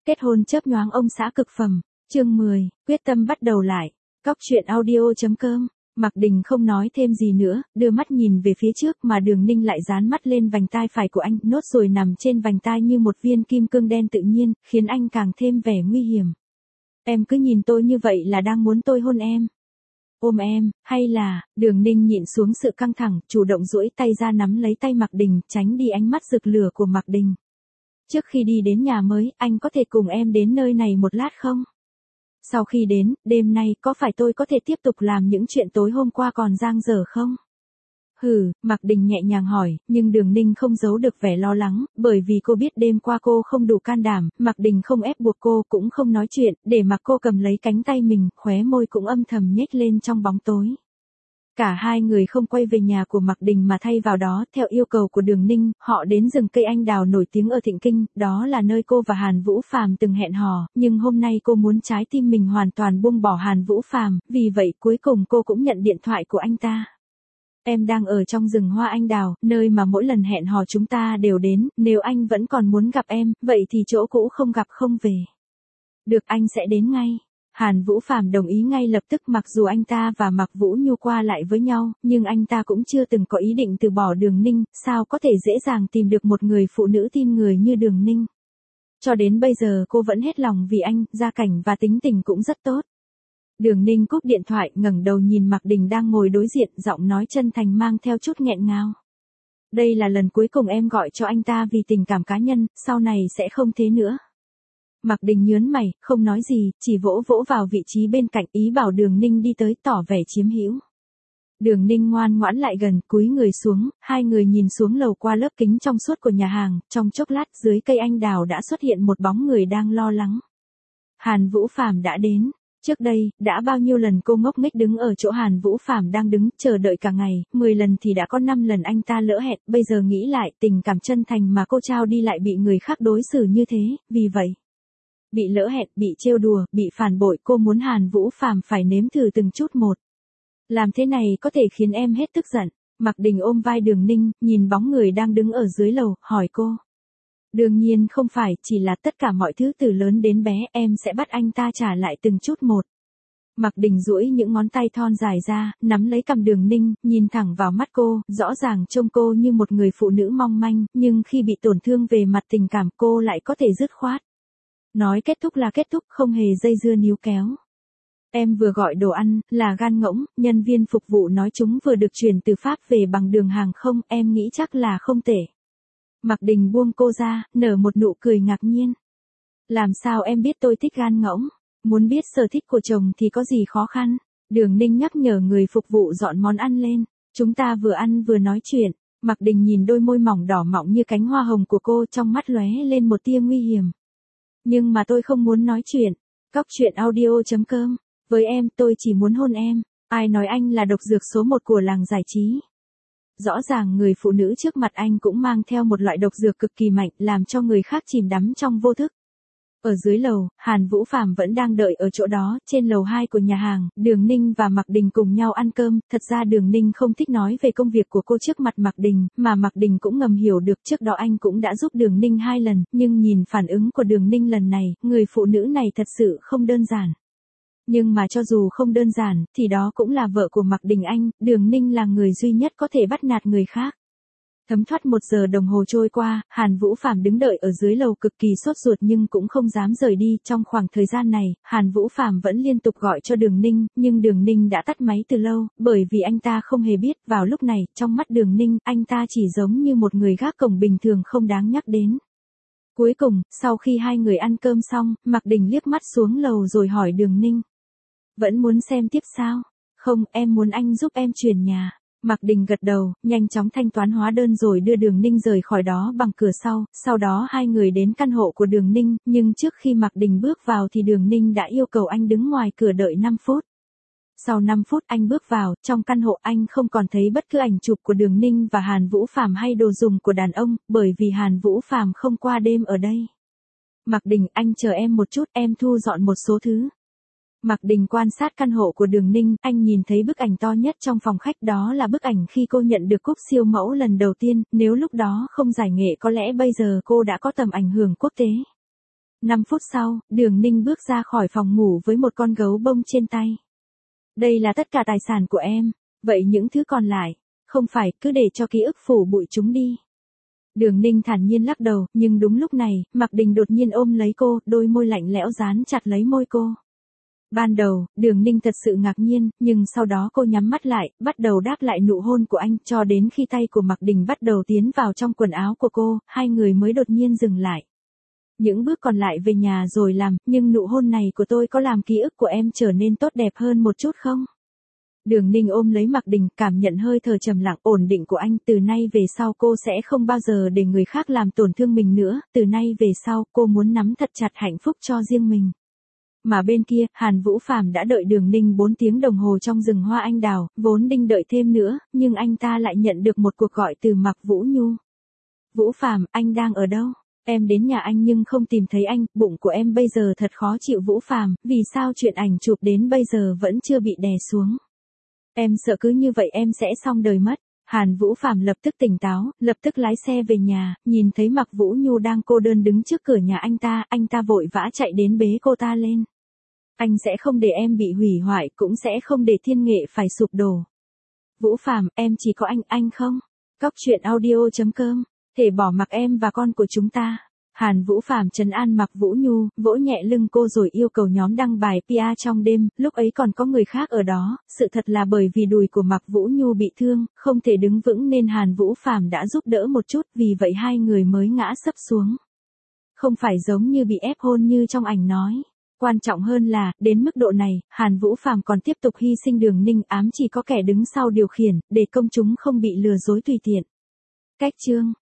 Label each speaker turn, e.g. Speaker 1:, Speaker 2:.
Speaker 1: Kết hôn chớp nhoáng ông xã cực phẩm, chương 10, quyết tâm bắt đầu lại. Cóc truyện audio.com. Mạc Đình không nói thêm gì nữa, đưa mắt nhìn về phía trước mà Đường Ninh lại dán mắt lên vành tai phải của anh, nốt ruồi nằm trên vành tai như một viên kim cương đen tự nhiên, khiến anh càng thêm vẻ nguy hiểm. Em cứ nhìn tôi như vậy là đang muốn tôi hôn em. Ôm em, hay là, Đường Ninh nhịn xuống sự căng thẳng, chủ động duỗi tay ra nắm lấy tay Mạc Đình, tránh đi ánh mắt rực lửa của Mạc Đình. Trước khi đi đến nhà mới, anh có thể cùng em đến nơi này một lát không? Sau khi đến, đêm nay có phải tôi có thể tiếp tục làm những chuyện tối hôm qua còn dang dở không? Mạc Đình nhẹ nhàng hỏi, nhưng Đường Ninh không giấu được vẻ lo lắng, bởi vì cô biết đêm qua cô không đủ can đảm, Mạc Đình không ép buộc cô, cũng không nói chuyện, để mặc cô cầm lấy cánh tay mình, khóe môi cũng âm thầm nhếch lên trong bóng tối. Cả hai người không quay về nhà của Mạc Đình mà thay vào đó, theo yêu cầu của Đường Ninh, họ đến rừng cây anh đào nổi tiếng ở Thịnh Kinh, đó là nơi cô và Hàn Vũ Phàm từng hẹn hò, nhưng hôm nay cô muốn trái tim mình hoàn toàn buông bỏ Hàn Vũ Phàm, vì vậy cuối cùng cô cũng nhận điện thoại của anh ta. Em đang ở trong rừng hoa anh đào, nơi mà mỗi lần hẹn hò chúng ta đều đến, nếu anh vẫn còn muốn gặp em, vậy thì chỗ cũ không gặp không về. Được, anh sẽ đến ngay. Hàn Vũ Phàm đồng ý ngay lập tức, mặc dù anh ta và Mạc Vũ Nhu qua lại với nhau, nhưng anh ta cũng chưa từng có ý định từ bỏ Đường Ninh, sao có thể dễ dàng tìm được một người phụ nữ tin người như Đường Ninh. Cho đến bây giờ cô vẫn hết lòng vì anh, gia cảnh và tính tình cũng rất tốt. Đường Ninh cúp điện thoại, ngẩng đầu nhìn Mạc Đình đang ngồi đối diện, giọng nói chân thành mang theo chút nghẹn ngào. Đây là lần cuối cùng em gọi cho anh ta vì tình cảm cá nhân, sau này sẽ không thế nữa. Mạc Đình nhớn mày, không nói gì, chỉ vỗ vỗ vào vị trí bên cạnh, ý bảo Đường Ninh đi tới, tỏ vẻ chiếm hữu. Đường Ninh ngoan ngoãn lại gần, cúi người xuống, hai người nhìn xuống lầu qua lớp kính trong suốt của nhà hàng, trong chốc lát dưới cây anh đào đã xuất hiện một bóng người đang lo lắng. Hàn Vũ Phàm đã đến. Trước đây, đã bao nhiêu lần cô ngốc nghếch đứng ở chỗ Hàn Vũ Phàm đang đứng, chờ đợi cả ngày, 10 lần thì đã có 5 lần anh ta lỡ hẹn, bây giờ nghĩ lại, tình cảm chân thành mà cô trao đi lại bị người khác đối xử như thế, vì vậy. Bị lỡ hẹn, bị trêu đùa, bị phản bội, cô muốn Hàn Vũ Phàm phải nếm thử từng chút một. Làm thế này có thể khiến em hết tức giận. Mạc Đình ôm vai Đường Ninh, nhìn bóng người đang đứng ở dưới lầu, hỏi cô. Đương nhiên không phải, chỉ là tất cả mọi thứ từ lớn đến bé, em sẽ bắt anh ta trả lại từng chút một. Mạc Đình duỗi những ngón tay thon dài ra, nắm lấy cằm Đường Ninh, nhìn thẳng vào mắt cô, rõ ràng trông cô như một người phụ nữ mong manh, nhưng khi bị tổn thương về mặt tình cảm cô lại có thể dứt khoát. Nói kết thúc là kết thúc, không hề dây dưa níu kéo. Em vừa gọi đồ ăn, là gan ngỗng, nhân viên phục vụ nói chúng vừa được chuyển từ Pháp về bằng đường hàng không, em nghĩ chắc là không tệ. Mạc Đình buông cô ra, nở một nụ cười ngạc nhiên. Làm sao em biết tôi thích gan ngỗng? Muốn biết sở thích của chồng thì có gì khó khăn? Đường Ninh nhắc nhở người phục vụ dọn món ăn lên. Chúng ta vừa ăn vừa nói chuyện. Mạc Đình nhìn đôi môi mỏng đỏ mọng như cánh hoa hồng của cô, trong mắt lóe lên một tia nguy hiểm. Nhưng mà tôi không muốn nói chuyện. Cóc truyện audio.com. Với em, tôi chỉ muốn hôn em. Ai nói anh là độc dược số 1 của làng giải trí? Rõ ràng người phụ nữ trước mặt anh cũng mang theo một loại độc dược cực kỳ mạnh, làm cho người khác chìm đắm trong vô thức. Ở dưới lầu, Hàn Vũ Phàm vẫn đang đợi ở chỗ đó, trên lầu 2 của nhà hàng, Đường Ninh và Mạc Đình cùng nhau ăn cơm, thật ra Đường Ninh không thích nói về công việc của cô trước mặt Mạc Đình, mà Mạc Đình cũng ngầm hiểu được trước đó anh cũng đã giúp Đường Ninh 2 lần, nhưng nhìn phản ứng của Đường Ninh lần này, người phụ nữ này thật sự không đơn giản. Nhưng mà cho dù không đơn giản, thì đó cũng là vợ của Mạc Đình anh, Đường Ninh là người duy nhất có thể bắt nạt người khác. Thấm thoát 1 giờ đồng hồ trôi qua, Hàn Vũ Phàm đứng đợi ở dưới lầu cực kỳ sốt ruột nhưng cũng không dám rời đi. Trong khoảng thời gian này, Hàn Vũ Phàm vẫn liên tục gọi cho Đường Ninh, nhưng Đường Ninh đã tắt máy từ lâu, bởi vì anh ta không hề biết, vào lúc này, trong mắt Đường Ninh, anh ta chỉ giống như một người gác cổng bình thường không đáng nhắc đến. Cuối cùng, sau khi hai người ăn cơm xong, Mạc Đình liếc mắt xuống lầu rồi hỏi Đường Ninh. Vẫn muốn xem tiếp sao? Không, em muốn anh giúp em chuyển nhà. Mạc Đình gật đầu, nhanh chóng thanh toán hóa đơn rồi đưa Đường Ninh rời khỏi đó bằng cửa sau đó hai người đến căn hộ của Đường Ninh, nhưng trước khi Mạc Đình bước vào thì Đường Ninh đã yêu cầu anh đứng ngoài cửa đợi 5 phút. Sau 5 phút anh bước vào, trong căn hộ anh không còn thấy bất cứ ảnh chụp của Đường Ninh và Hàn Vũ Phàm hay đồ dùng của đàn ông, bởi vì Hàn Vũ Phàm không qua đêm ở đây. Mạc Đình, anh chờ em một chút, em thu dọn một số thứ. Mạc Đình quan sát căn hộ của Đường Ninh, anh nhìn thấy bức ảnh to nhất trong phòng khách, đó là bức ảnh khi cô nhận được cúp siêu mẫu lần đầu tiên, nếu lúc đó không giải nghệ có lẽ bây giờ cô đã có tầm ảnh hưởng quốc tế. 5 phút sau, Đường Ninh bước ra khỏi phòng ngủ với một con gấu bông trên tay. Đây là tất cả tài sản của em, vậy những thứ còn lại, không phải cứ để cho ký ức phủ bụi chúng đi. Đường Ninh thản nhiên lắc đầu, nhưng đúng lúc này, Mạc Đình đột nhiên ôm lấy cô, đôi môi lạnh lẽo dán chặt lấy môi cô. Ban đầu, Đường Ninh thật sự ngạc nhiên, nhưng sau đó cô nhắm mắt lại, bắt đầu đáp lại nụ hôn của anh, cho đến khi tay của Mạc Đình bắt đầu tiến vào trong quần áo của cô, hai người mới đột nhiên dừng lại. Những bước còn lại về nhà rồi làm, nhưng nụ hôn này của tôi có làm ký ức của em trở nên tốt đẹp hơn một chút không? Đường Ninh ôm lấy Mạc Đình, cảm nhận hơi thở trầm lặng ổn định của anh. Từ nay về sau cô sẽ không bao giờ để người khác làm tổn thương mình nữa, từ nay về sau cô muốn nắm thật chặt hạnh phúc cho riêng mình. Mà bên kia, Hàn Vũ Phàm đã đợi Đường Ninh 4 tiếng đồng hồ trong rừng hoa anh đào, vốn định đợi thêm nữa, nhưng anh ta lại nhận được một cuộc gọi từ Mạc Vũ Nhu. Vũ Phàm, anh đang ở đâu? Em đến nhà anh nhưng không tìm thấy anh, bụng của em bây giờ thật khó chịu Vũ Phàm, vì sao chuyện ảnh chụp đến bây giờ vẫn chưa bị đè xuống? Em sợ cứ như vậy em sẽ xong đời mất. Hàn Vũ Phàm lập tức tỉnh táo, lập tức lái xe về nhà, nhìn thấy Mạc Vũ Nhu đang cô đơn đứng trước cửa nhà anh ta vội vã chạy đến bế cô ta lên. Anh sẽ không để em bị hủy hoại, cũng sẽ không để Thiên Nghệ phải sụp đổ. Vũ Phàm, em chỉ có anh không? Cóc truyện audio.com, thể bỏ mặc em và con của chúng ta. Hàn Vũ Phàm trấn an Mạc Vũ Nhu, vỗ nhẹ lưng cô rồi yêu cầu nhóm đăng bài PR trong đêm, lúc ấy còn có người khác ở đó, sự thật là bởi vì đùi của Mạc Vũ Nhu bị thương, không thể đứng vững nên Hàn Vũ Phàm đã giúp đỡ một chút, vì vậy hai người mới ngã sấp xuống. Không phải giống như bị ép hôn như trong ảnh nói. Quan trọng hơn là, đến mức độ này, Hàn Vũ Phàm còn tiếp tục hy sinh Đường Ninh, ám chỉ có kẻ đứng sau điều khiển, để công chúng không bị lừa dối tùy tiện. Cách chương